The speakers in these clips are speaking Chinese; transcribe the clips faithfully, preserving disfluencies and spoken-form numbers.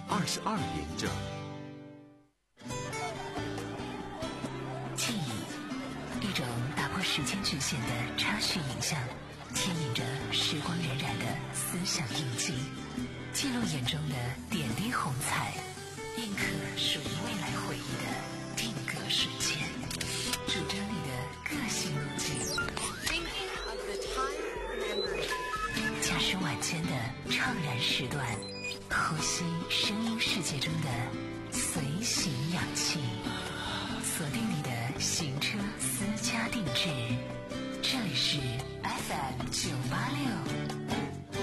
二十二点整。 记忆，一种打破时间局限的插叙影像，牵引着时光荏苒的思想印记，记录眼中的点滴红彩，印刻属于未来回忆的定格瞬间，主张你的个性路径。驾驶晚间的怅然时段，呼吸声音世界中的随行氧气，锁定你的行车私家定制。这里是 F M 九八六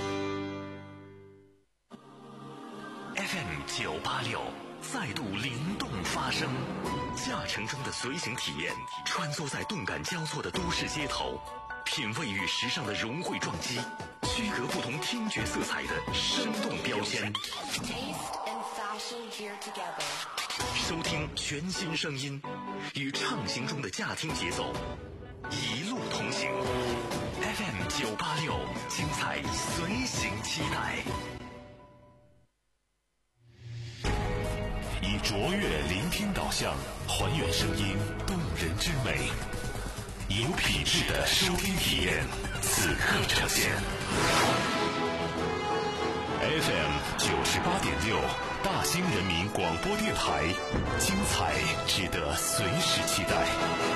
F M 九八六再度灵动发声，驾乘中的随行体验，穿梭在动感交错的都市街头，品味与时尚的融汇撞击，区隔不同听觉色彩的生动标签，收听全新声音，与畅行中的驾听节奏一路同行。 F M 九八六，精彩随行期待。以卓越聆听导向，还原声音动人之美，有品质的收听体验，此刻呈现。F M 九十八点六，大兴人民广播电台，精彩值得随时期待。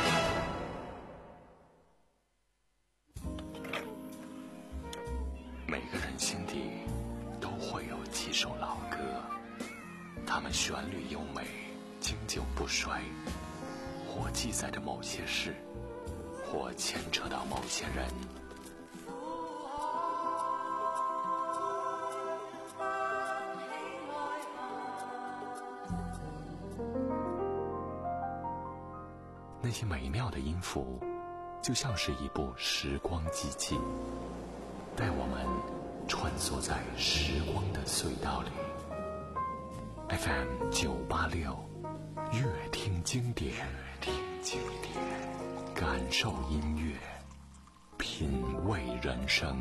每个人心底都会有几首老歌，它们旋律优美，经久不衰，或记载着某些事，或牵扯到某些人。那些美妙的音符，就像是一部时光机器，带我们穿梭在时光的隧道里。F M 九八六，乐听经典，乐听经典，感受音乐，品味人生。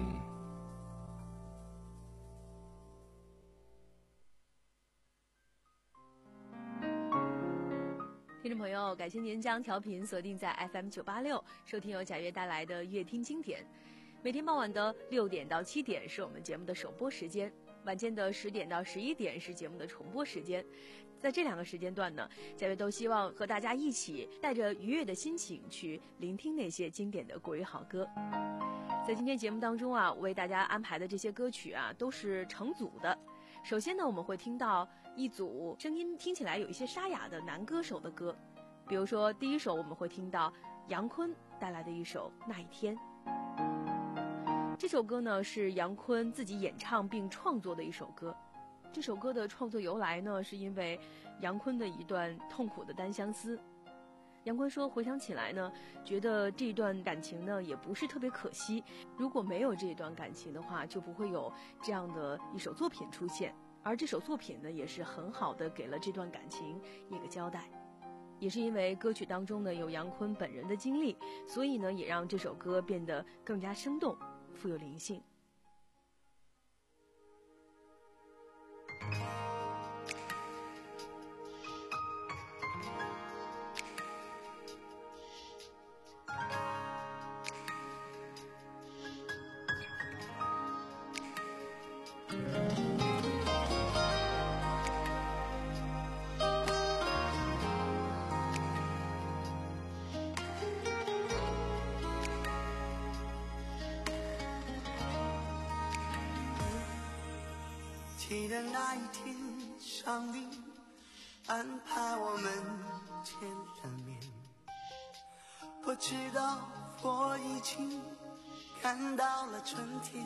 听众朋友，感谢您将调频锁定在 F M 九八六，收听由贾悦带来的乐听经典。每天傍晚的六点到七点是我们节目的首播时间，晚间的十点到十一点是节目的重播时间。在这两个时间段呢，贾悦都希望和大家一起带着愉悦的心情去聆听那些经典的国语好歌。在今天节目当中啊，我为大家安排的这些歌曲啊，都是成组的。首先呢，我们会听到一组声音听起来有一些沙哑的男歌手的歌，比如说第一首我们会听到杨坤带来的一首《那一天》。这首歌呢是杨坤自己演唱并创作的一首歌。这首歌的创作由来呢，是因为杨坤的一段痛苦的单相思。杨坤说，回想起来呢，觉得这段感情呢也不是特别可惜，如果没有这段感情的话，就不会有这样的一首作品出现，而这首作品呢也是很好的给了这段感情一个交代。也是因为歌曲当中呢有杨坤本人的经历，所以呢也让这首歌变得更加生动，富有灵性。 记得那一天，上帝安排我们见了面。我知道我已经看到了春天。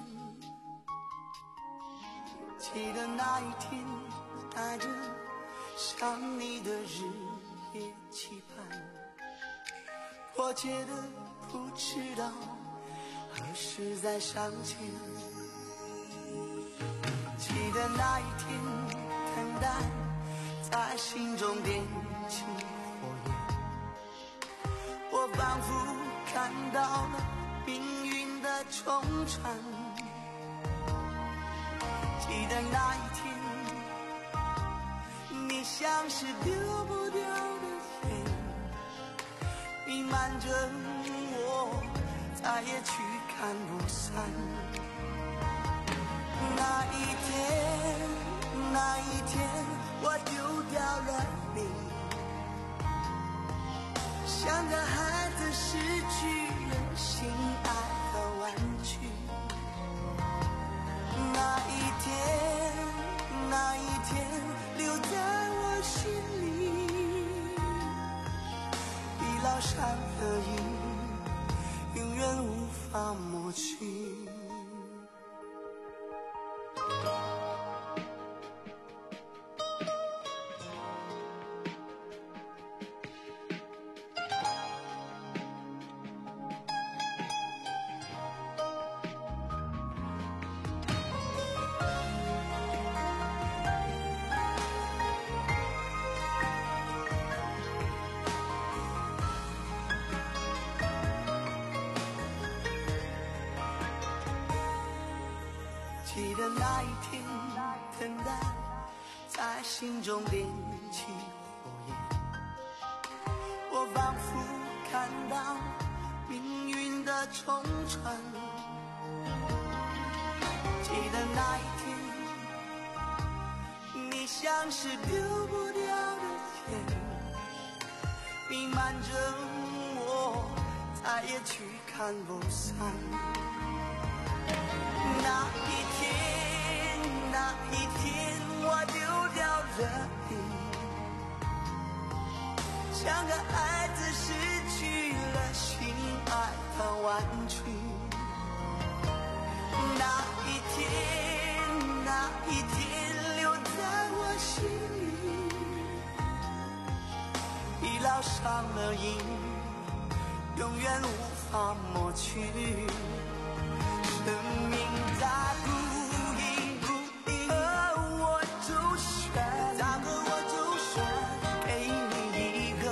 记得那一天，带着想你的日夜期盼，迫切的不知道何时再相见。记得那一天，等待在心中点起火焰，我仿佛看到了命运的冲传。记得那一天， 像是丢不掉的天，弥漫着我，再也驱赶不散。那一天，那一天，我丢掉了你，像个孩子失去了心爱的玩具。那一天，那一天，留在我心里，已烙上了印，永远无法抹去。记得那一天，等待在心中点起火焰，我仿佛看到命运的冲穿。记得那一天，你像是丢不掉的天，弥漫着我，再也驱赶不散。那一天，那一天，我丢掉了你，像个孩子失去了心爱的玩具。那一天，那一天，留在我心里，已烙上了印，永远无法抹去。生命在不应不应，而我就选，那个我就选给你一个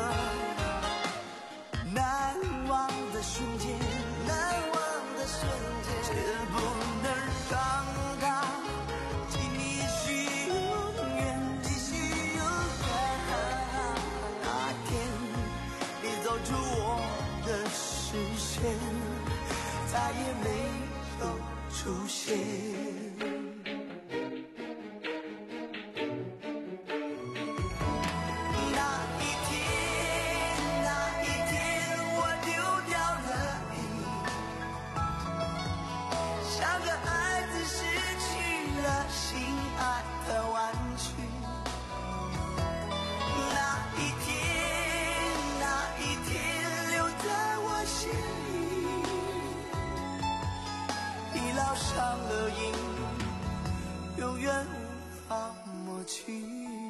难忘的瞬间，难忘的瞬间，却不能让它继续永远，继续永远。那天你走出我的视线，再也没出现。那一天，那一天，我丢掉了你，像个孩子失去了心爱的玩具。那一天，那一天，留在我心里，已烙上了印，永远无法抹去。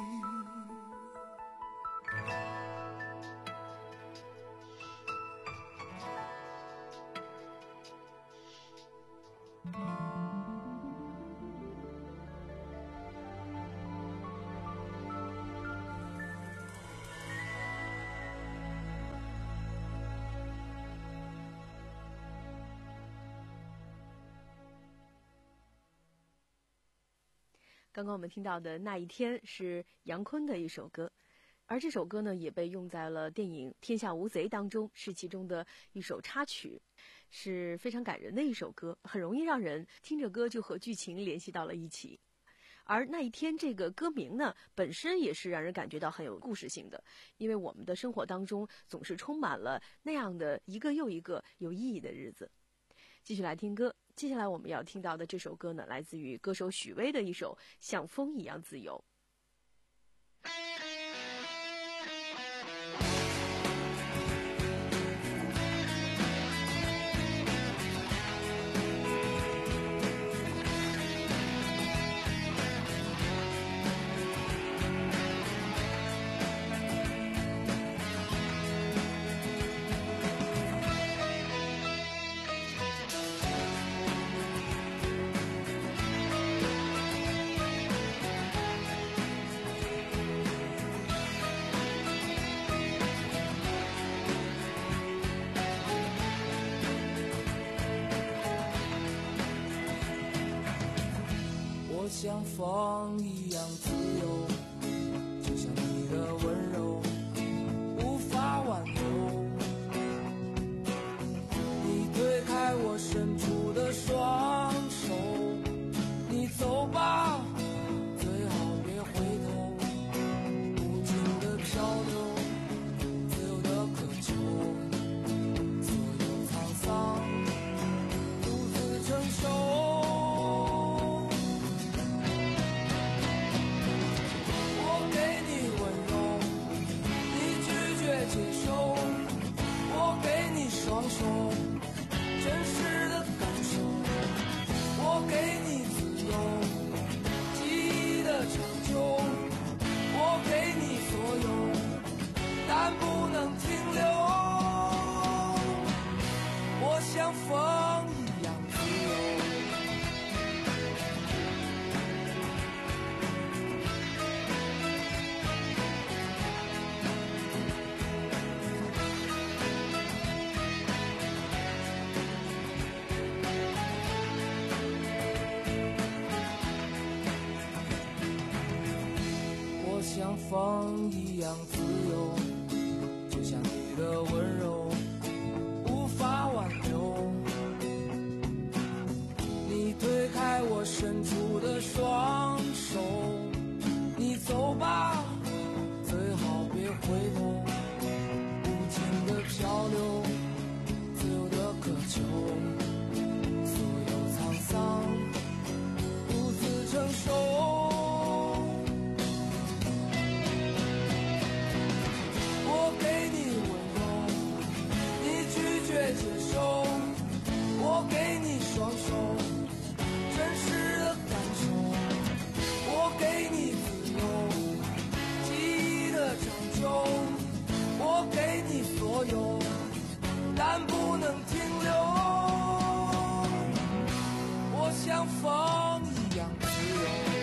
刚刚我们听到的那一天是杨坤的一首歌，而这首歌呢也被用在了电影《天下无贼》当中，是其中的一首插曲，是非常感人的一首歌，很容易让人听着歌就和剧情联系到了一起。而那一天这个歌名呢，本身也是让人感觉到很有故事性的，因为我们的生活当中总是充满了那样的一个又一个有意义的日子。继续来听歌，接下来我们要听到的这首歌呢，来自于歌手许巍的一首《像风一样自由》。 像风一样自由，就像你的受，真实的感受。我给你自由，记忆的长久。我给你所有，但不能停留。我像风一样自由。像风一样自由，就像你的温柔无法挽留。你推开我伸出的双手，你走吧，最好别回头。无尽的漂流，自由的渴求，所有沧桑独自承受。接受，我给你双手，真实的感受。我给你自由，记忆的长久。我给你所有，但不能停留。我像风一样自由。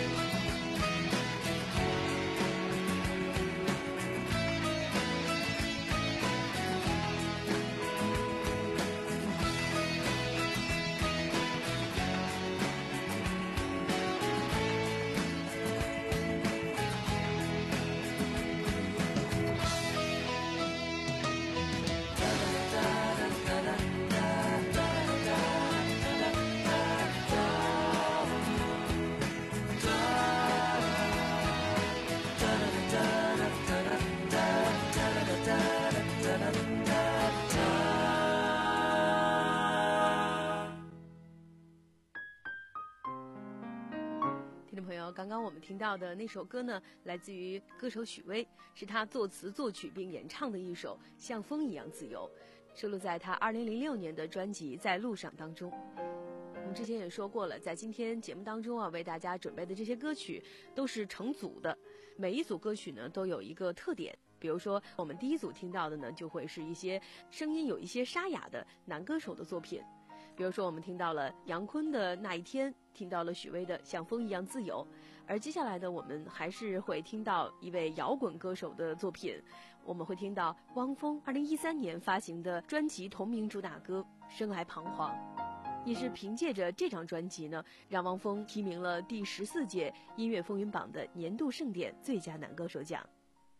刚刚我们听到的那首歌呢，来自于歌手许巍，是他作词作曲并演唱的一首《像风一样自由》，收录在他二零零六年的专辑《在路上》当中。我们之前也说过了，在今天节目当中啊，为大家准备的这些歌曲都是成组的，每一组歌曲呢都有一个特点。比如说我们第一组听到的呢，就会是一些声音有一些沙哑的男歌手的作品。比如说我们听到了杨坤的《那一天》，听到了许巍的《像风一样自由》，而接下来呢，我们还是会听到一位摇滚歌手的作品，我们会听到汪峰二零一三年发行的专辑同名主打歌《生来彷徨》，也是凭借着这张专辑呢，让汪峰提名了第十四届音乐风云榜的年度盛典最佳男歌手奖。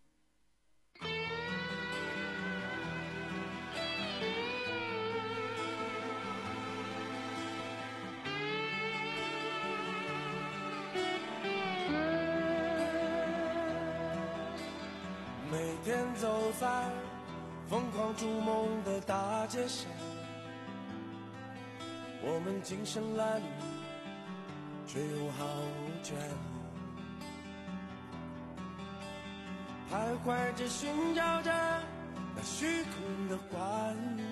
每天走在疯狂逐梦的大街上，我们精神褴褛，却又毫无倦意，徘徊着寻找着那虚空的欢愉，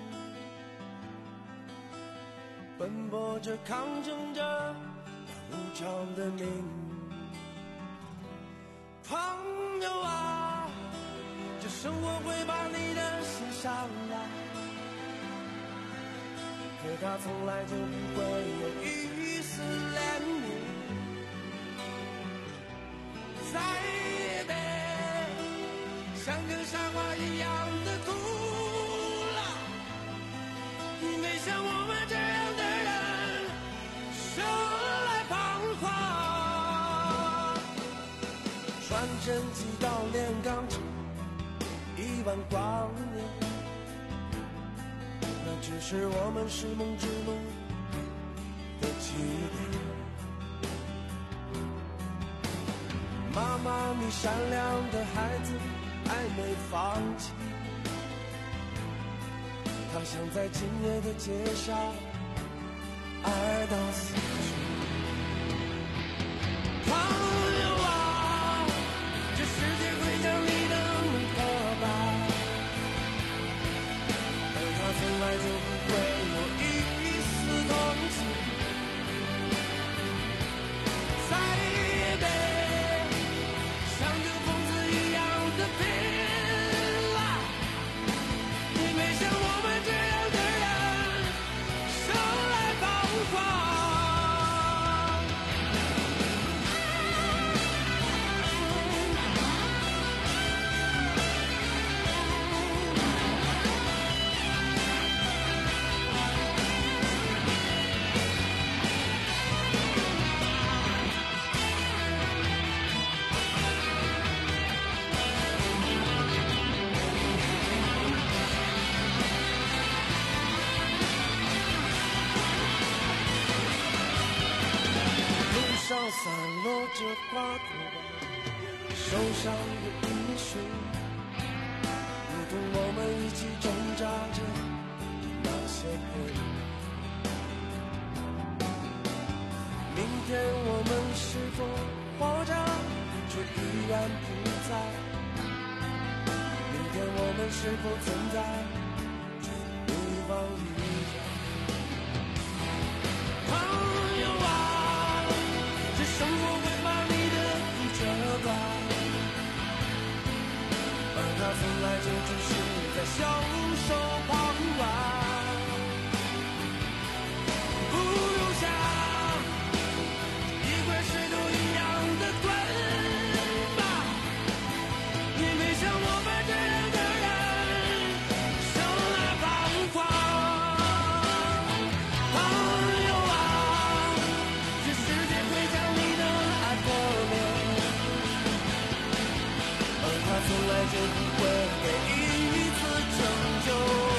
奔波着抗争着那无常的命运。朋友啊，生活会把你的心伤来，可它从来就不会有一丝怜悯。再也别像个傻瓜一样的哭了，因为像我们这样的人生来彷徨。传真机到炼钢厂一万光年，那只是我们拾梦之路的起点。妈妈，你善良的孩子还没放弃，他想在今夜的街上爱到死去。朋友啊，这世界会将你的梦破败，而他从来就不着花朵，受伤的艺术，如同我们一起挣扎着那些黑夜。明天我们是否活着，却依然不在？明天我们是否存在，却无法预料？朋友啊，这生活会把你的路折断，而它从来就只是在袖手旁观。不用想，一块石头一样的滚吧，你没像我们这样的人生来彷徨。朋友啊，这世界会将你的爱破灭，而它从来就不会给一次拯救。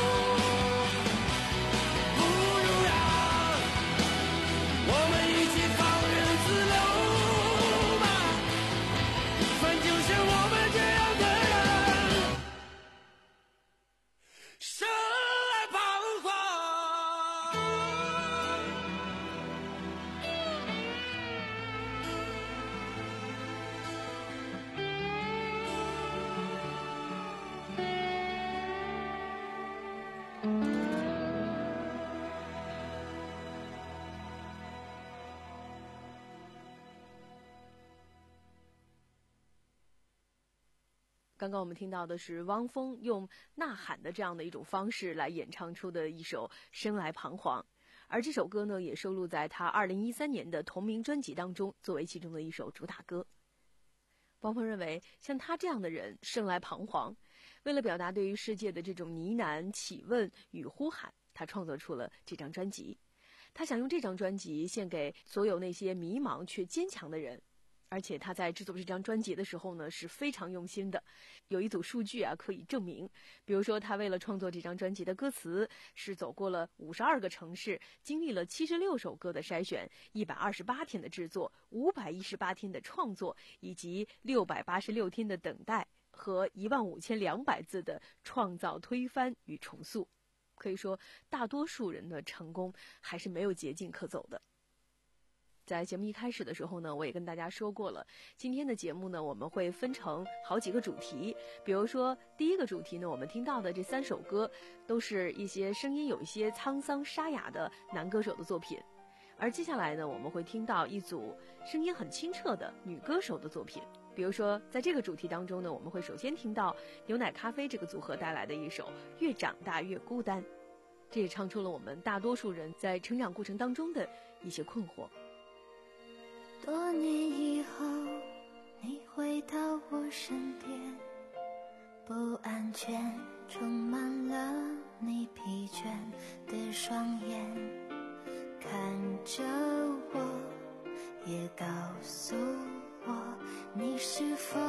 刚刚我们听到的是汪峰用呐喊的这样的一种方式来演唱出的一首《生来彷徨》，而这首歌呢也收录在他二零一三年的同名专辑当中，作为其中的一首主打歌。汪峰认为，像他这样的人生来彷徨，为了表达对于世界的这种呢喃、启问与呼喊，他创作出了这张专辑。他想用这张专辑献给所有那些迷茫却坚强的人。而且他在制作这张专辑的时候呢是非常用心的，有一组数据啊可以证明，比如说他为了创作这张专辑的歌词，是走过了五十二个城市，经历了七十六首歌的筛选，一百二十八天的制作，五百一十八天的创作，以及六百八十六天的等待和一万五千两百字的创造、推翻与重塑。可以说，大多数人的成功还是没有捷径可走的。在节目一开始的时候呢，我也跟大家说过了，今天的节目呢，我们会分成好几个主题。比如说，第一个主题呢，我们听到的这三首歌，都是一些声音有一些沧桑沙哑的男歌手的作品。而接下来呢，我们会听到一组声音很清澈的女歌手的作品。比如说，在这个主题当中呢，我们会首先听到牛奶咖啡这个组合带来的一首《越长大越孤单》，这也唱出了我们大多数人在成长过程当中的一些困惑。 多年以后，你回到我身边，不安全充满了你疲倦的双眼，看着我，也告诉我，你是否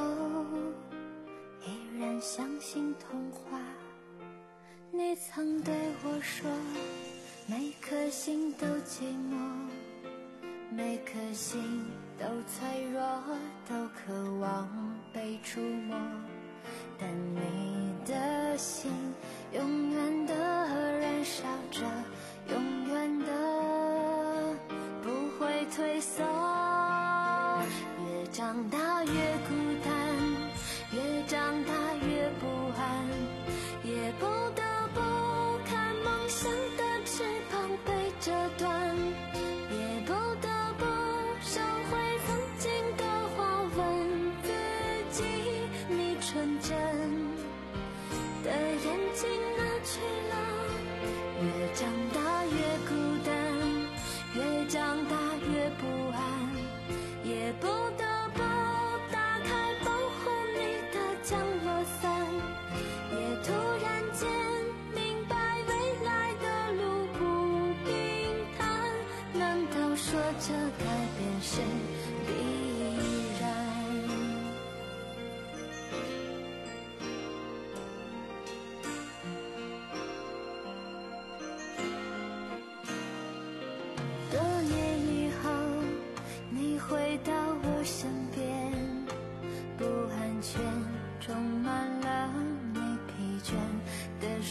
依然相信童话？你曾对我说，每颗心都寂寞，每颗心都脆弱，都渴望被触摸，但你的心永远的燃烧着，永远的不会退缩。越长大越孤单，越长大越不安，也不得不看梦想的翅膀被折断，也不得纯真的眼睛哪去了？越长大越孤单，越长大越不安，也不得不打开保护你的降落伞，也突然间明白未来的路不平坦，难道说这改变是必然？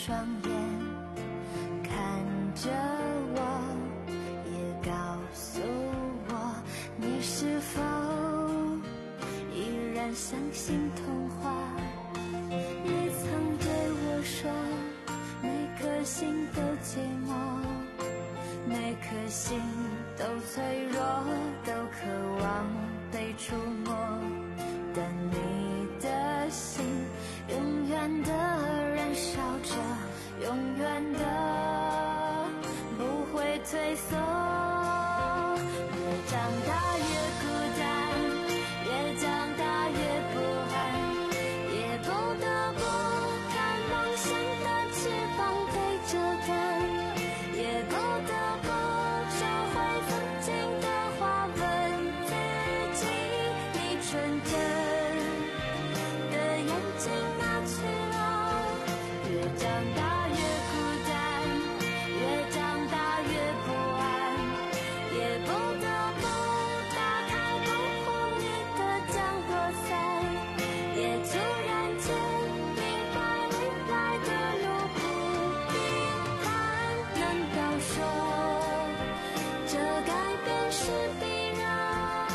双眼，看着我，也告诉我，你是否依然相信童话？你曾对我说，每颗心都寂寞，每颗心都脆弱，都渴望被触摸，但你的心永远的燃烧着，永远的不会退缩。越长大越孤单，越长大越不安，也不得不看梦想的翅膀被折断，也不得不收回曾经的话，问自己，你纯真的眼睛哪去了？越长大越孤单，越长大越不安，也不得不打开保护你的降落伞，也突然间明白未来的路不平坦。难道说这改变是必然？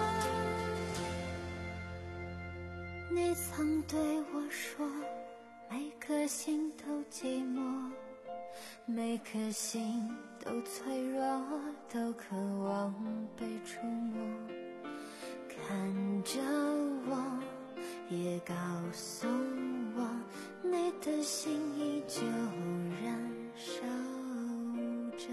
你曾对我说，每颗心都寂寞，每颗心都脆弱，都渴望被触摸。看着我，也告诉我，你的心依旧燃烧着。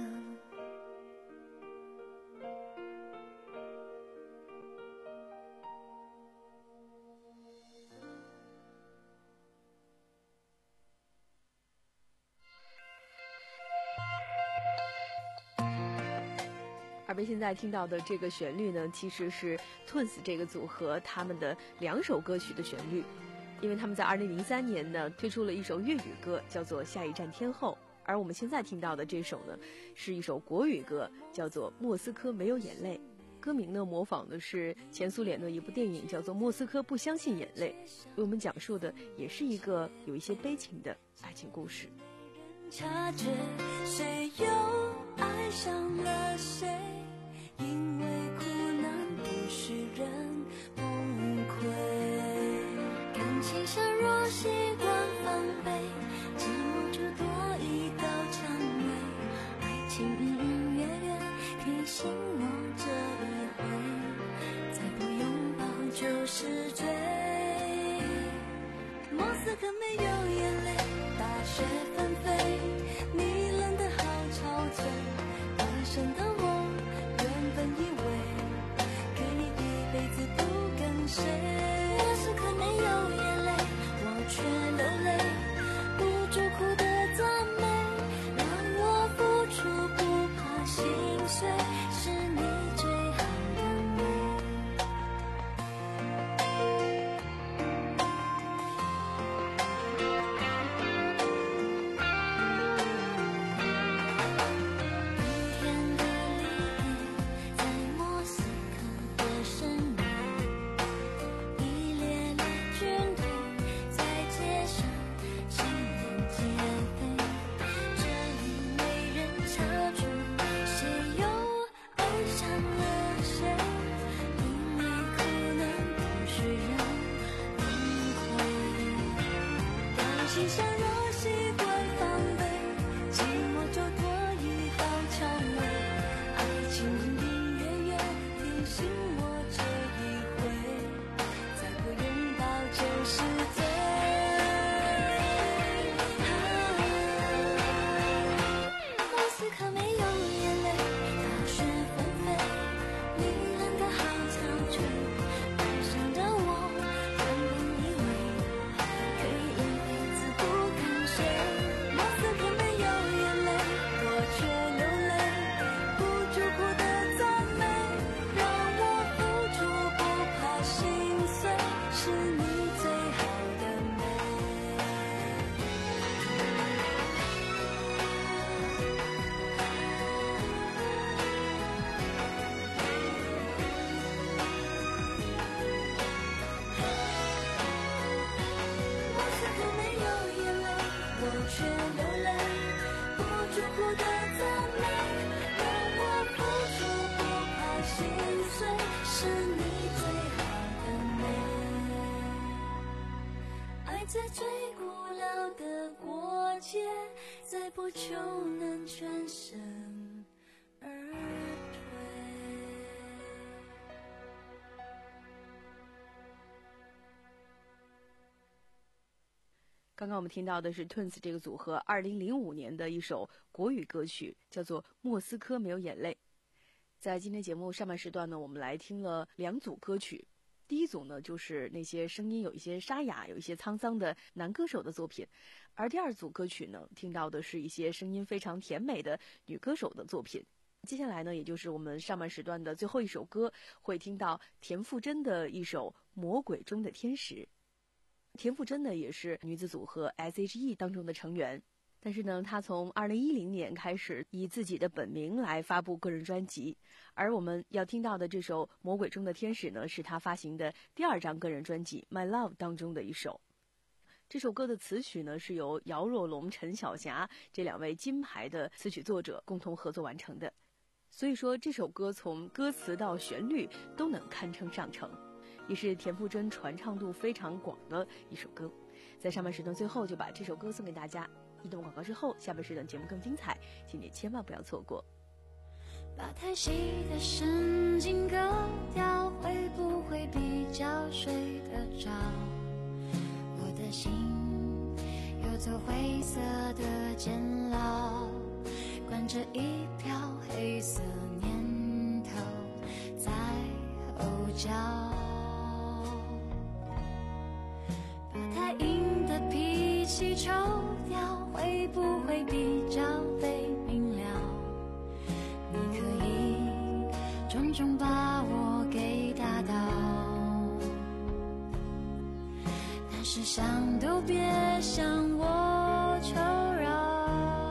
耳边现在听到的这个旋律呢，其实是 Twins 这个组合他们的两首歌曲的旋律，因为他们在二零零三年呢推出了一首粤语歌，叫做《下一站天后》，而我们现在听到的这首呢是一首国语歌，叫做《莫斯科没有眼泪》。歌名呢模仿的是前苏联的一部电影，叫做《莫斯科不相信眼泪》，为我们讲述的也是一个有一些悲情的爱情故事。 察觉谁又爱上了谁，因为苦难不使人崩溃，感情像若习惯防备，寂寞就多一道蔷薇，爱情隐隐约约提醒我这一回，再不拥抱就是罪。莫斯科没有眼泪，大雪纷飞，你冷得好憔悴，单身的我原本以为可以一辈子不跟谁，莫斯科没有眼泪，我却流泪，不住哭的赞美，让我付出不怕心碎，是你最好的美。一埋在最古老的国界，再不就能全身而退。 刚刚我们听到的是 Twins 这个组合二零零五年的一首国语歌曲，叫做《莫斯科没有眼泪》。在今天节目上半时段呢，我们来听了两组歌曲。第一组呢，就是那些声音有一些沙哑、有一些沧桑的男歌手的作品，而第二组歌曲呢，听到的是一些声音非常甜美的女歌手的作品。接下来呢，也就是我们上半时段的最后一首歌，会听到田馥甄的一首《魔鬼中的天使》。田馥甄呢，也是女子组合 S H E 当中的成员。但是呢，他从二零一零年开始以自己的本名来发布个人专辑，而我们要听到的这首《魔鬼中的天使》呢，是他发行的第二张个人专辑《My Love》当中的一首。这首歌的词曲呢，是由姚若龙、陈晓霞这两位金牌的词曲作者共同合作完成的。所以说，这首歌从歌词到旋律都能堪称上乘，也是田馥甄传唱度非常广的一首歌。在上半时段最后就把这首歌送给大家。一段广告之后，下半时段节目更精彩，请你千万不要错过。 把太细的神经割掉，会不会比较睡得着？我的心有座灰色的监牢，关着一瓢黑色念头在吼叫。把太硬的脾气抽掉，会不会比较被明了？你可以重重把我给打倒，但是想都别向我求饶。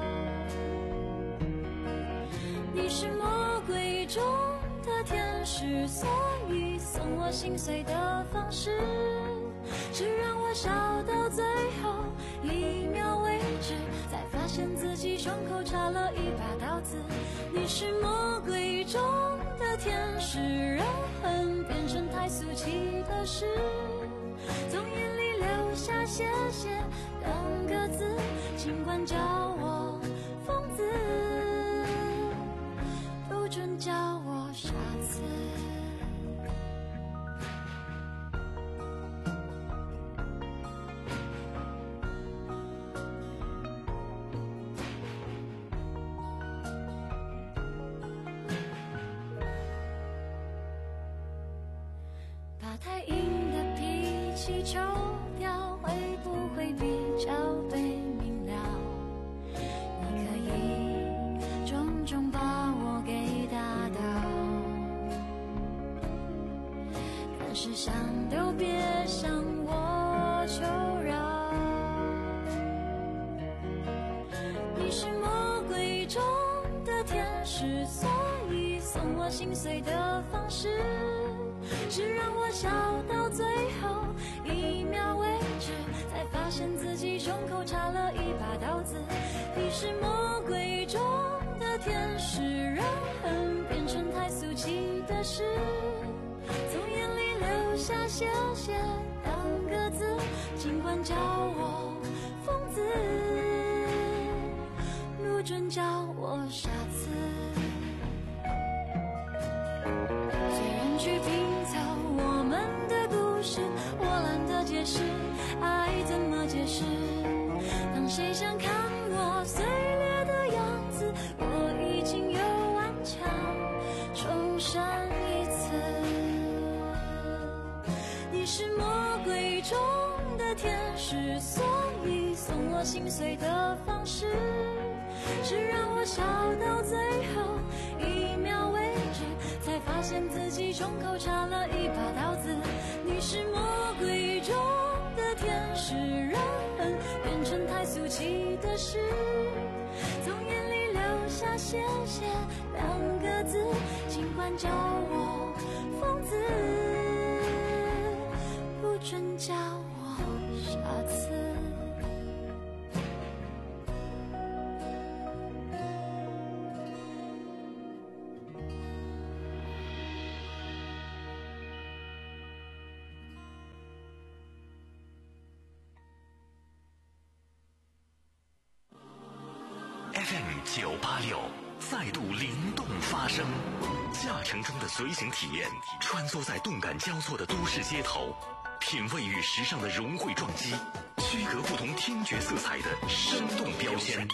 你是魔鬼中的天使，所以送我心碎的方式是让我笑到最后一秒为止，才发现自己胸口插了一把刀子。你是魔鬼中的天使，让恨变成太俗气的事，从眼里流下谢谢两个字，尽管叫我疯子，不准叫我傻子。太硬的脾气抽掉，会不会比较被明了？你可以重重把我给打倒，但是想都别向我求饶。你是魔鬼中的天使，所以送我心碎的方式是让我笑到最后一秒为止，才发现自己胸口插了一把刀子。你是魔鬼中的天使，让恨变成太俗气的事，从眼里流下谢谢两个字，尽管叫我疯子，不准叫我傻子。虽然去拼凑我们的故事，我懒得解释爱怎么解释。当谁想看我碎裂的样子，我已经有顽强重生一次。你是魔鬼中的天使，所以送我心碎的方式是让我笑到最后一秒为止，才发现自己胸口插了一把刀子。你是魔鬼中的天使，让恨变成太俗气的事，从眼里流下谢谢两个字，尽管叫我疯子，不准叫我傻子。 F M 九八六再度灵动发声，驾乘中的随行体验，穿梭在动感交错的都市街头，品味与时尚的融汇撞击，区隔不同听觉色彩的生动标签。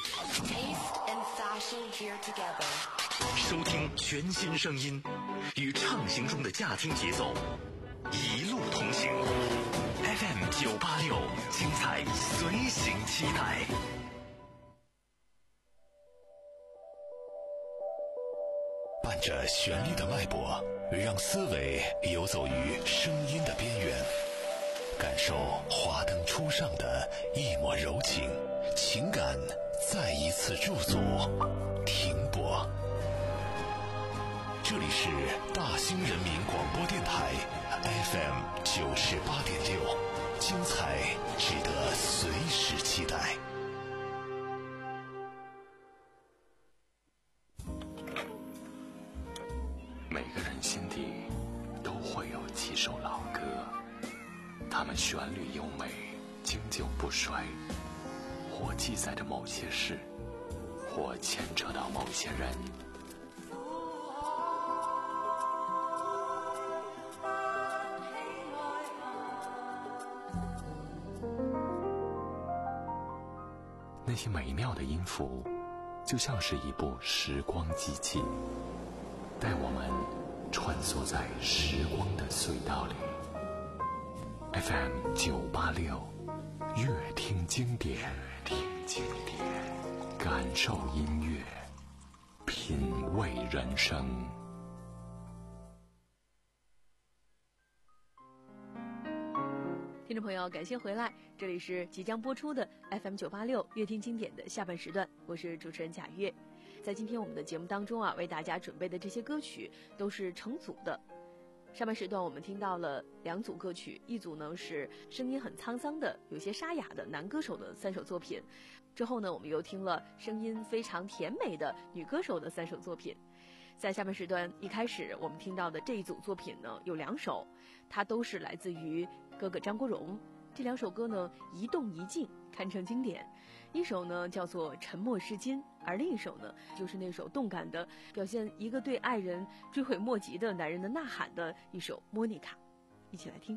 收听全新声音，与畅行中的驾听节奏，一路同行。F M 九八六，精彩随行期待。伴着旋律的脉搏，让思维游走于声音的边缘，感受华灯初上的一抹柔情，情感再一次驻足停泊。这里是大兴人民广播电台 F M 九十八点六，精彩值得随时期待。每个人心底都会有几首老歌，它们旋律优美，经久不衰，或记载着某些事，或牵扯到某些人。那些美妙的音符，就像是一部时光机器，带我们穿梭在时光的隧道里。F M 九八六，乐听经典，乐听经典，感受音乐，品味人生。 听众朋友，感谢回来，这里是即将播出的 F M 九八六乐听经典的下半时段，我是主持人贾月。在今天我们的节目当中啊，为大家准备的这些歌曲都是成组的。上半时段我们听到了两组歌曲，一组呢是声音很沧桑的、有些沙哑的男歌手的三首作品，之后呢我们又听了声音非常甜美的女歌手的三首作品。在下半时段一开始我们听到的这一组作品呢有两首，它都是来自于哥哥张国荣。这两首歌呢一动一静，堪称经典。一首呢叫做《沉默是金》，而另一首呢就是那首动感的表现一个对爱人追悔莫及的男人的呐喊的一首《莫妮卡》，一起来听。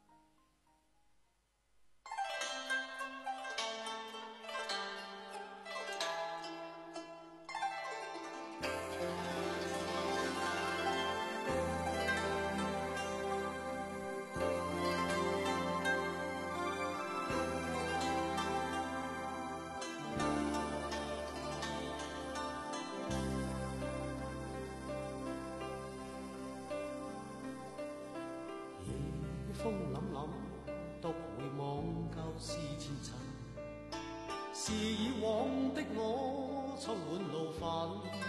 風凜凜，獨回望舊事前塵，是以往的我充滿怒憤，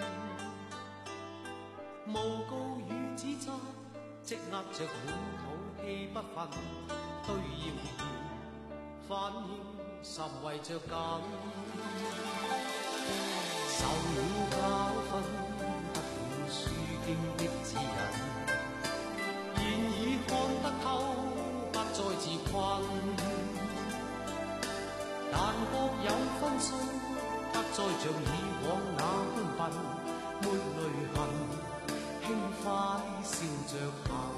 誣告與指責，積壓着滿肚氣不憤，對謠言反應甚為着緊，受了教訓，得了書經的指引。現已看得透，不再自困，但各有分數，不再像以往那般笨，抹淚痕，輕快笑着行。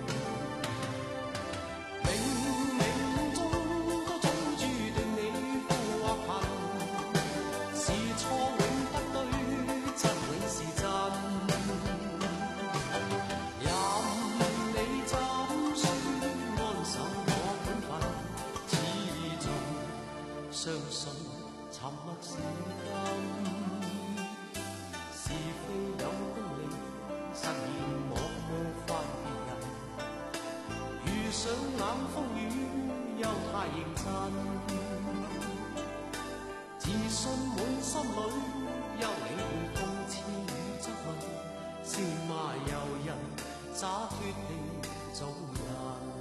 冥冥中都早注定你富或貧，是錯永不對，真永是真。相信沉默是金，是非有功利，實現我無法別人。遇上冷風雨，又太認真，自信滿心裏，休理會諷刺與質問，笑罵由人，灑脱地做人。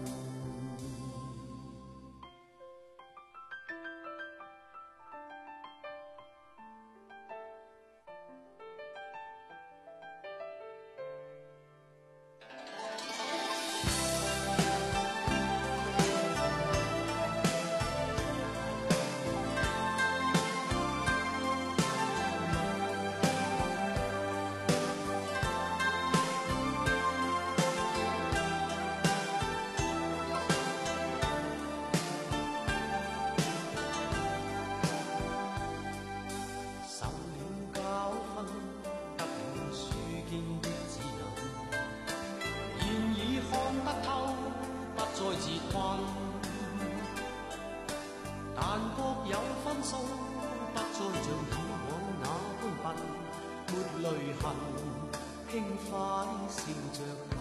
笑着流。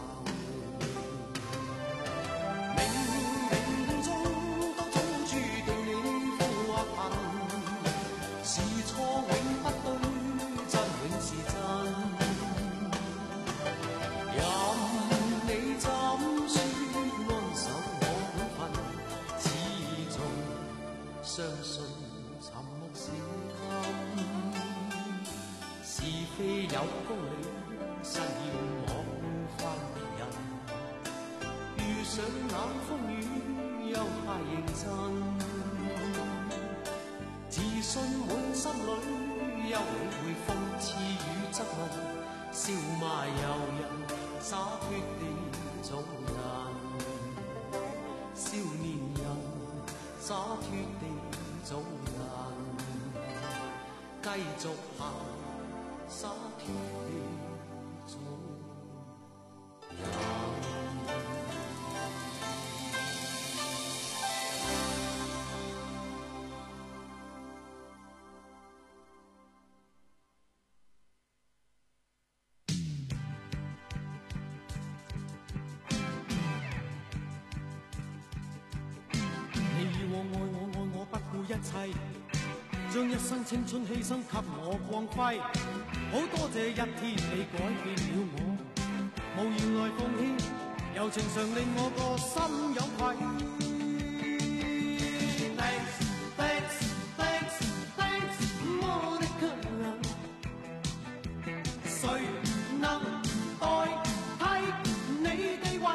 冥冥中都早注定你富或貧，是錯永不對，真永是真。任你怎說安守我本分，始終相信沉默是金。是非有公理，實要我翻別人。遇上冷風雨，又太認真。自信滿心裏，休理會諷刺與質問，笑罵由人，灑脱地做人。少年人，灑脱地做人，繼續行。灑脱地做人。你以往愛我愛我不顧一切，將一生青春犧牲給我光輝。好多謝一天你改變了我，無言來奉獻，柔情常令我個心有愧。Thanks, thanks, thanks, thanks, Monica。誰能代替你地位？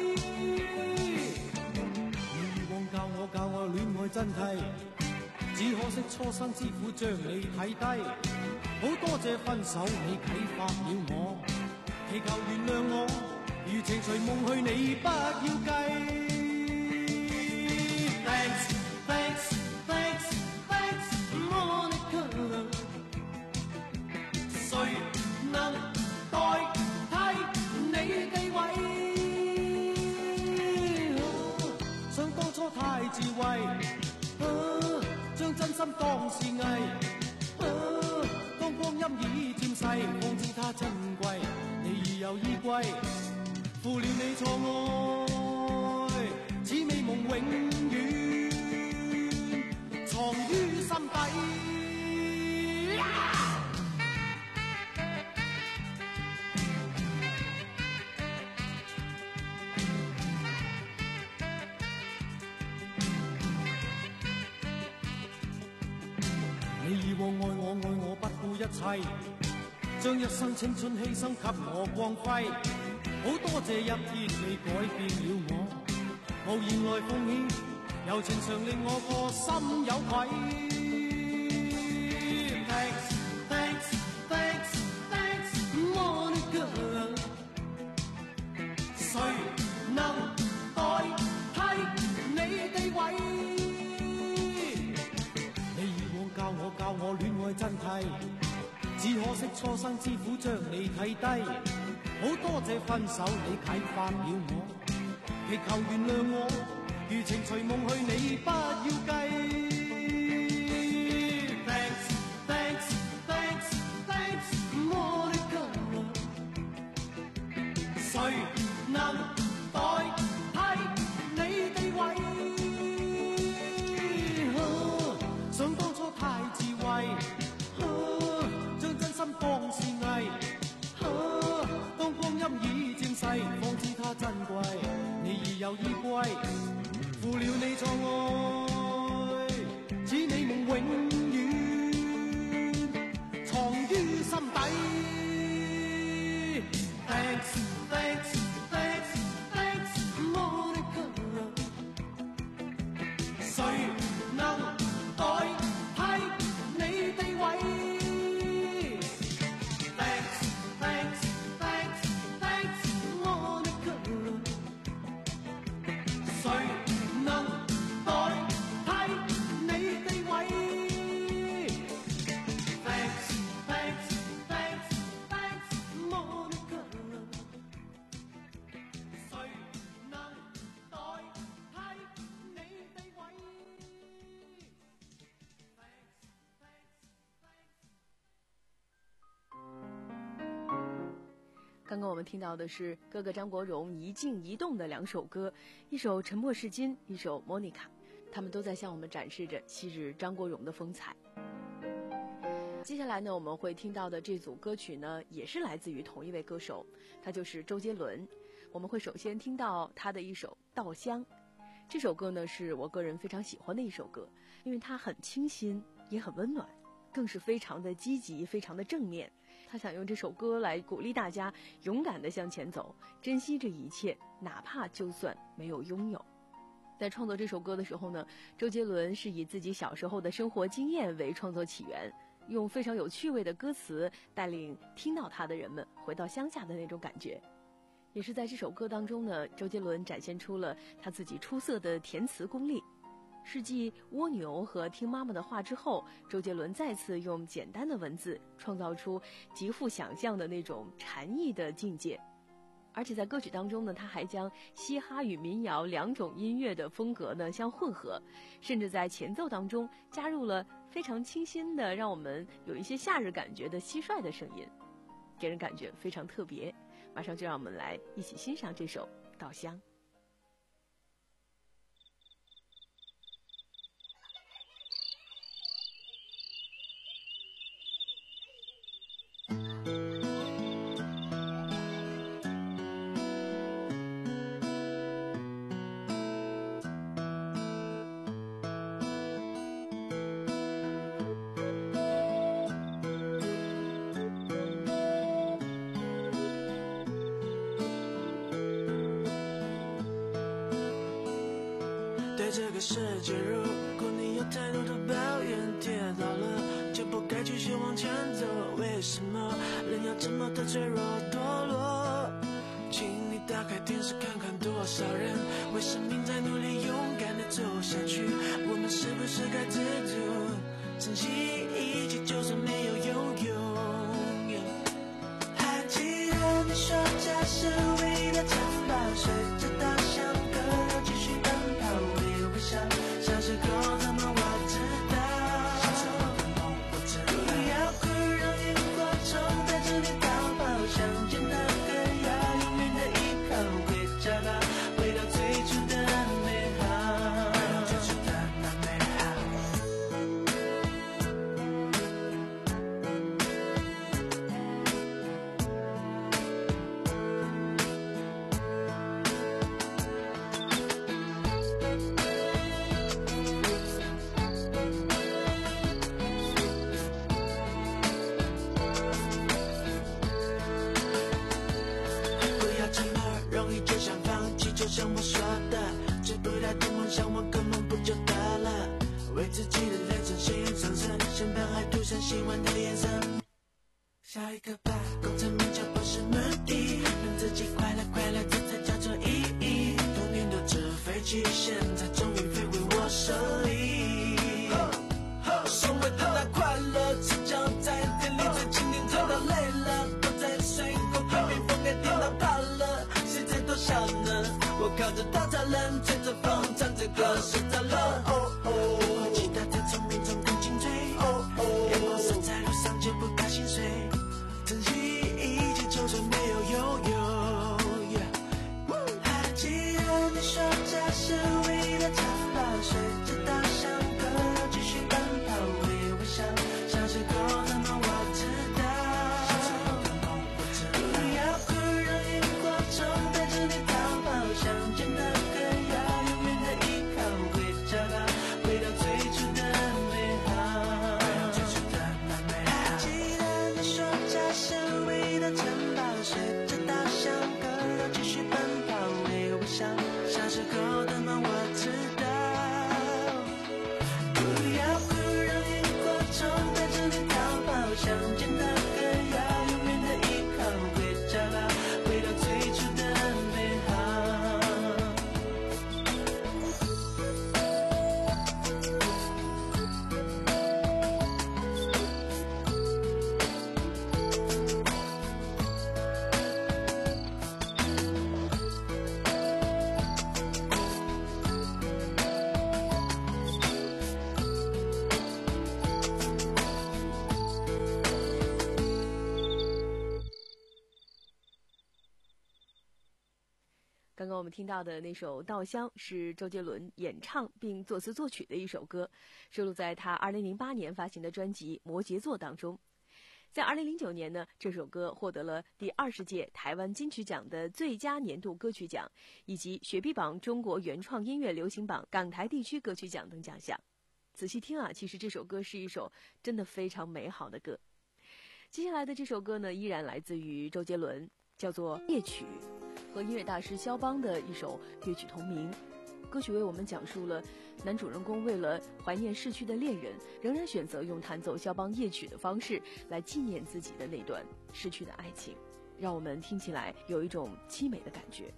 以往教我教我戀愛真諦，只可惜初生之苦將你睇低。好多謝分手你啟發了我，祈求原諒我，如情隨夢去你不要計。Thanks, thanks, thanks, thanks, Monica。誰能代替你地位？想當初太智慧，啊，將真心當是藝。光陰已漸逝，方知它珍貴。你已有依歸，負了你錯愛，此美夢永遠藏於心底。你以往愛我愛我不顧一切，將一生青春犧牲給我光輝。好多謝一天你改變了我，無言來奉獻，柔情常令我個心有愧。Thanks, thanks, thanks, thanks, Monica。誰能代替你地位？教我教我戀愛真諦，只可惜初生之苦將你睇低。好多謝分手你啟發了我，祈求原諒我，如情隨夢去你不要計。Thanks, thanks, thanks, thanks, Monica。誰能代替你地位？想當初太智慧，啊，將真心當是藝，啊，當光陰已漸逝，方知它珍貴。你已有依歸，負了你錯愛，此美夢永遠藏於心底。Thanks, thanks, thanks, thanks, Monica。誰能代替你地位？ Thanks, thanks, thanks, thanks, Monica。誰能代替你地位？ Thanks, thanks, thanks, thanks, Monica。誰能代替你地位？ 刚刚我们听到的是哥哥张国荣一静一动的两首歌，一首《沉默是金》，一首《莫妮卡》，他们都在向我们展示着昔日张国荣的风采。接下来呢，我们会听到的这组歌曲呢，也是来自于同一位歌手，他就是周杰伦。我们会首先听到他的一首《稻香》，这首歌呢是我个人非常喜欢的一首歌，因为它很清新，也很温暖，更是非常的积极，非常的正面。他想用这首歌来鼓励大家勇敢地向前走，珍惜这一切，哪怕就算没有拥有。在创作这首歌的时候呢，周杰伦是以自己小时候的生活经验为创作起源，用非常有趣味的歌词带领听到他的人们回到乡下的那种感觉。也是在这首歌当中呢，周杰伦展现出了他自己出色的填词功力。是继蜗牛和听妈妈的话之后，周杰伦再次用简单的文字创造出极富想象的那种禅意的境界。而且在歌曲当中呢，他还将嘻哈与民谣两种音乐的风格呢相混合，甚至在前奏当中加入了非常清新的让我们有一些夏日感觉的蟋蟀的声音，给人感觉非常特别。马上就让我们来一起欣赏这首《稻香》。 对这个世界，如果你有太多的抱怨，跌倒了就不该继续往前走。为什么人要这么的脆弱堕落？请你打开电视看看，多少人为生命在努力，勇敢的走下去。我们是不是该知足，珍惜一切，就算没有拥有。还记得你说这是唯一的城堡，随着稻香歌谣继续奔跑，微微笑，小时候的梦我知道，小时候的梦我知道，不要哭，让萤火虫带着你逃跑，想见的歌谣，永远的依靠，会找到回到最初的美好，回到最初的那美好。不要这么容易就想放弃，就像我说的，追不到的梦想我根本不就得了？为自己的人生幸运上升，身旁还涂上希望的颜色。下一个吧，功成名就不是目的，让自己快乐快乐，这才叫做意义。多年的纸飞机，现在终于飞回我手里。所谓的那快乐，只讲在店里最经典，走到累了，躲在水沟旁边，风给电到怕了，谁在多想呢？我靠着稻草人，吹着风，唱着歌，睡着了。哦哦，我期待在聪明中更精粹。哦哦，眼光射在路上就不怕心碎，珍惜一切，就算没有拥有。还记得你说这是唯一刚我们听到的那首《稻香》是周杰伦演唱并作词作曲的一首歌，收录在他二零零八年发行的专辑《摩羯座》当中。在二零零九年呢，这首歌获得了第二十届台湾金曲奖的最佳年度歌曲奖，以及雪碧榜中国原创音乐流行榜港台地区歌曲奖等奖项。仔细听啊，其实这首歌是一首真的非常美好的歌。接下来的这首歌呢，依然来自于周杰伦，叫做《夜曲》，和音乐大师肖邦的一首乐曲同名。歌曲为我们讲述了男主人公为了怀念逝去的恋人，仍然选择用弹奏肖邦夜曲的方式来纪念自己的那段逝去的爱情，让我们听起来有一种凄美的感觉。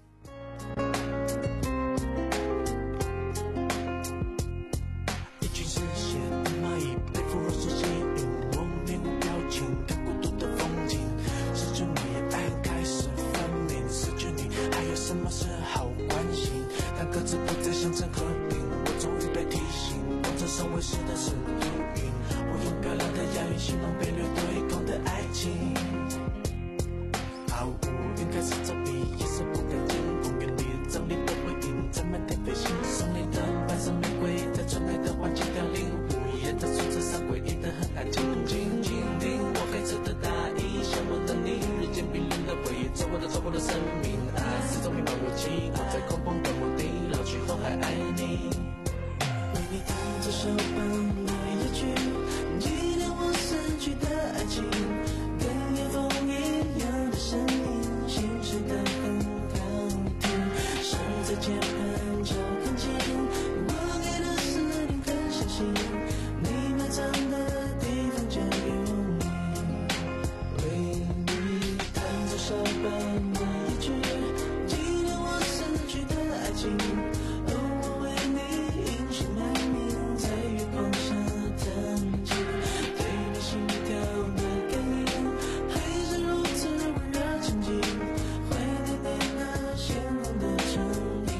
一群嗜血的蚂蚁被俘虏所吸引，我面无表情看孤独的风景，失去你爱开始分明，失去你还有什么是好关心？当各自不再象征和平，我终于被提醒，望着上位时的是阴云。我用漂亮的押韵形容被掠对空的爱情，毫无云开始走笔，夜色不敢进，公园里整理的回应在满天飞行，送你的白色玫瑰在纯爱的环境凋零，午夜的树枝上诡异的很安静，静静听我黑色的大衣，向往的你，日渐冰冷的回忆，走过的走过的生命，爱是种迷茫武器，我在空旷的墓地，老去后还爱你，为你弹着手旁的夜曲，纪念我逝去的爱情，跟夜风一样的声音，心碎的很好听，手在键盘就很近，我给的是你很小心，你埋葬的地方就有你，为你弹着手旁的夜曲，纪念我逝去的爱情，哦，我为你隐姓埋名，在月光下弹琴，对你心跳的感应，还是如此温热沉静，怀念你那鲜红的唇印。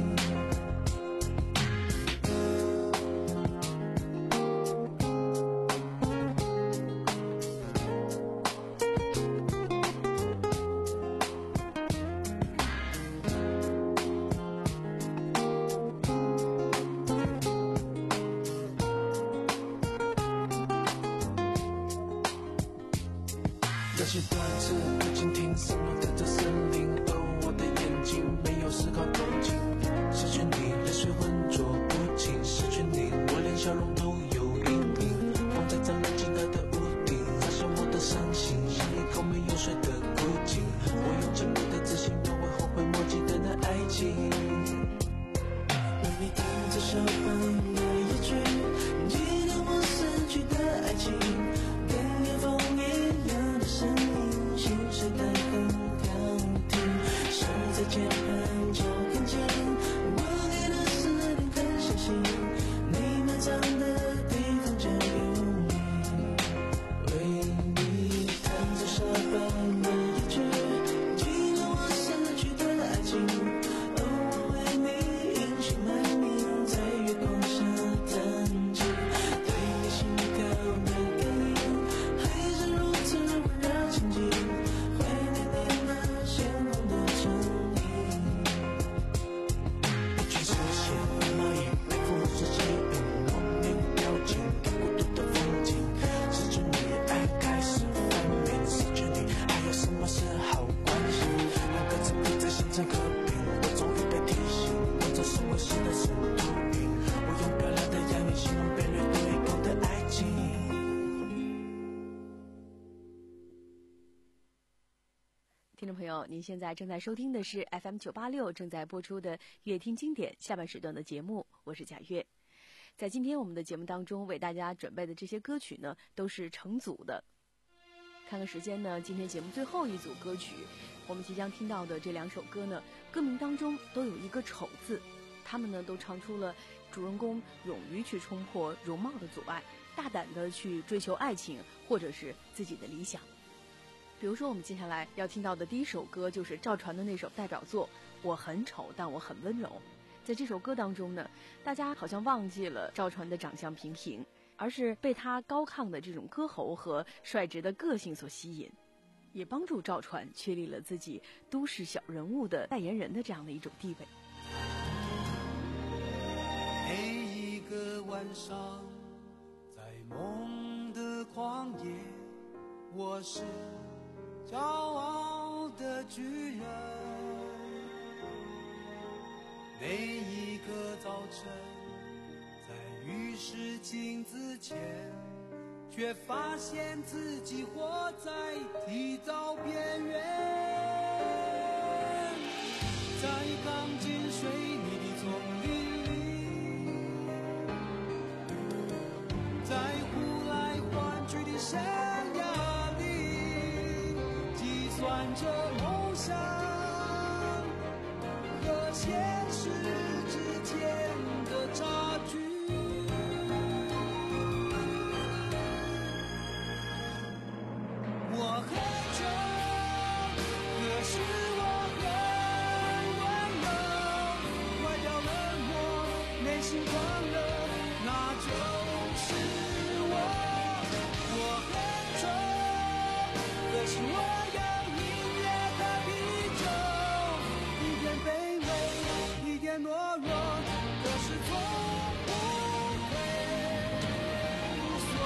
那些段子不仅听什么在这森林，而我的眼睛没有丝毫动静，失去你泪水浑浊不清，失去你我连笑容都有阴影，风在这冷清的屋顶擦向我的伤心，像一口没有水的孤井，我用尽我的自信挽回后悔莫及的那爱情，为你弹着手旁的夜曲，纪念我逝去的爱情，跟夜风一样的声音，心碎的很好听，手在键盘就很近，我给的是你很小心，你埋葬的地方就有你，为你弹着手旁的夜曲，纪念我逝去的爱情，哦，我为你隐姓埋名，在月光下弹琴，对你心跳的感应，还是如此温热沉静，怀念你那鲜红的唇印。一群嗜血的蚂蚁被俘虏所吸引，我面无表情看孤独的风景，失去你爱开始分明，失去你还有什么是好关心？当各自不再象征和平，我终于被提醒，望着生活时的是秃云，我用漂亮的押韵形容被掠对空的爱情。 听众朋友，您现在正在收听的是 F M 九八六正在播出的《乐听经典》下半时段的节目，我是贾月。在今天我们的节目当中，为大家准备的这些歌曲呢，都是成组的。看看时间呢，今天节目最后一组歌曲，我们即将听到的这两首歌呢，歌名当中都有一个丑字，他们呢都唱出了主人公勇于去冲破容貌的阻碍，大胆的去追求爱情或者是自己的理想。比如说我们接下来要听到的第一首歌就是赵传的那首代表作《我很丑但我很温柔》。在这首歌当中呢，大家好像忘记了赵传的长相平平，而是被他高亢的这种歌喉和率直的个性所吸引。 也帮助赵传确立了自己都市小人物的代言人的这样的一种地位。 每一个晚上，在梦的旷野，我是骄傲的巨人。每一个早晨，在浴室镜子前，却发现自己活在提早边缘。在钢筋水泥的丛林里，在呼来唤去的生涯里，计算着梦想和现实之间的差距。我很穷，可是我很温柔，外表冷漠，内心狂热，那就是我。我很穷，可是我有音乐和啤酒，一点卑微，一点懦弱，可是从不退缩。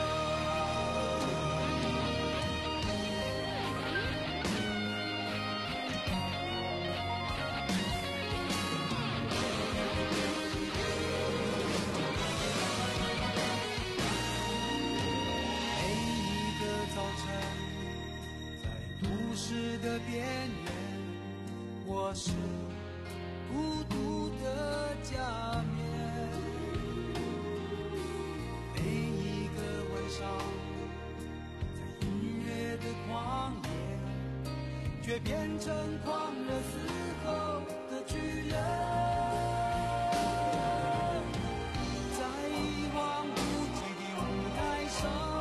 的边缘，我是孤独的假面。每一个晚上，在音乐的旷野，却变成狂热嘶吼的巨人。在一望无际的舞台上，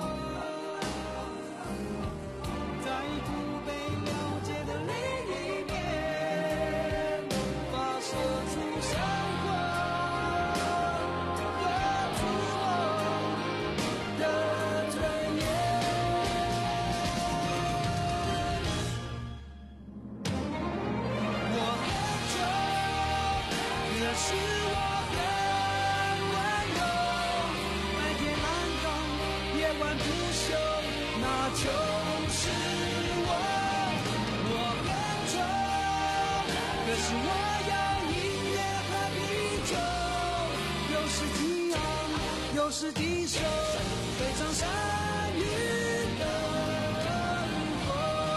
是地球非常善于等候。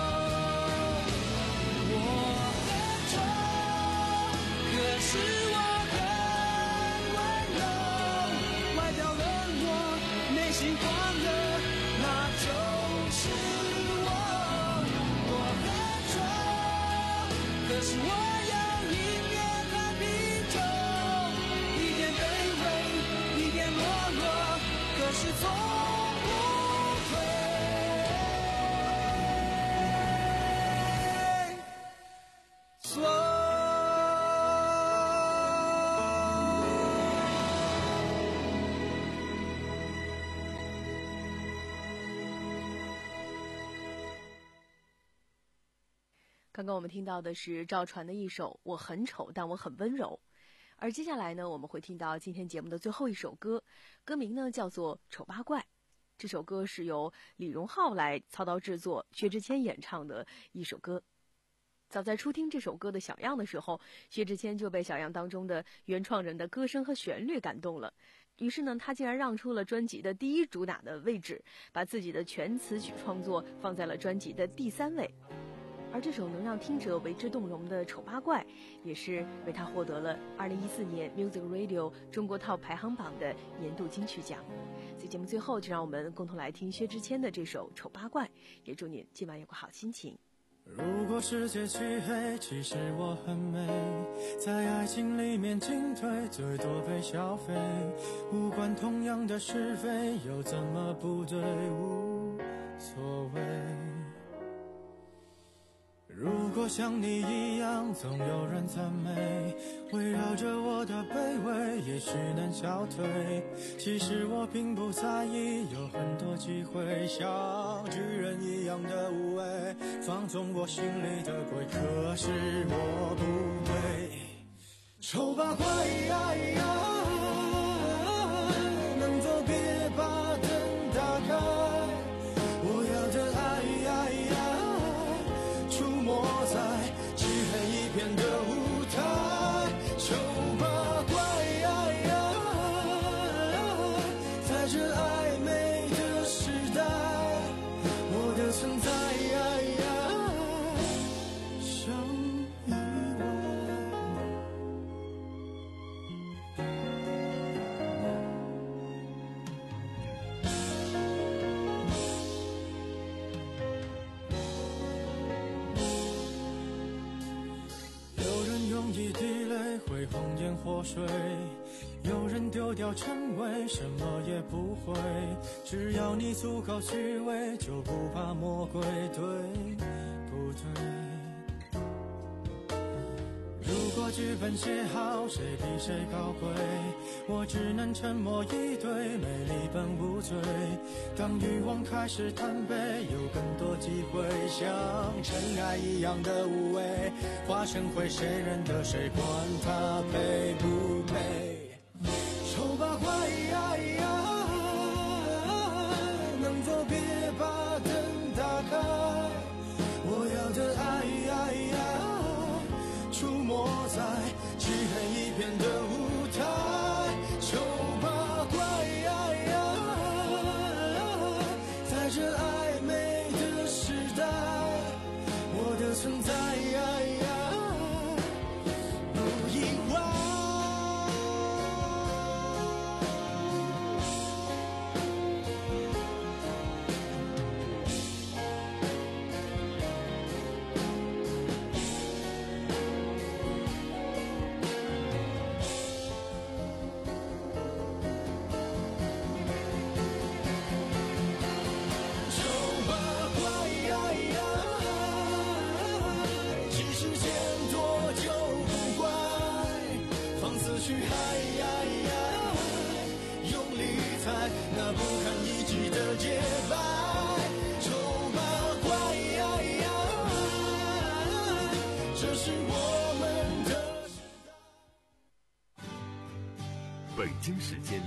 我很丑，可是我很温柔，外表冷漠，内心狂热，那就是我。我很丑，可是我有音乐和啤酒，一点卑微，一点懦弱，可是从不退缩。 刚刚我们听到的是赵传的一首《我很丑，但我很温柔》。而接下来呢，我们会听到今天节目的最后一首歌，歌名呢叫做《丑八怪》。这首歌是由李荣浩来操刀制作，薛之谦演唱的一首歌。早在初听这首歌的小样的时候，薛之谦就被小样当中的原创人的歌声和旋律感动了。于是呢，他竟然让出了专辑的第一主打的位置，把自己的全词曲创作放在了专辑的第三位。而这首能让听者为之动容的《丑八怪》，也是为他获得了二零一四年 Music Radio 中国 Top 排行榜的年度金曲奖。在节目最后，就让我们共同来听薛之谦的这首《丑八怪》，也祝您今晚有个好心情。 如果世界漆黑，其实我很美，在爱情里面进退，最多被消费，无关同样的是非，又怎么不对，无所谓。 如果像你一样总有人赞美，围绕着我的卑微也许能消退。其实我并不在意，有很多机会像巨人一样的无畏，放纵我心里的鬼，可是我不对。丑八怪能否别把灯打开，我要的爱出没在漆黑一片的舞台。丑八怪在这暧昧的时代，我的存在像意外。用一滴泪会红颜祸水，有人丢掉称谓，什么也不会。只要你足够虚伪，就不怕魔鬼，对不对？如果剧本写好，谁比谁高贵？我只能沉默以对，美丽本无罪。当欲望开始贪杯，有更多机会像尘埃一样的无畏，化成灰，谁认得谁，管他配不配。丑八怪能否别把灯打开，我要的爱出没在漆黑一片的舞台。丑八怪在这暧昧的时代，我的存在不意外。去爱，用力踩那不堪一击的洁白。丑八怪，这是我们的时代。 北京时间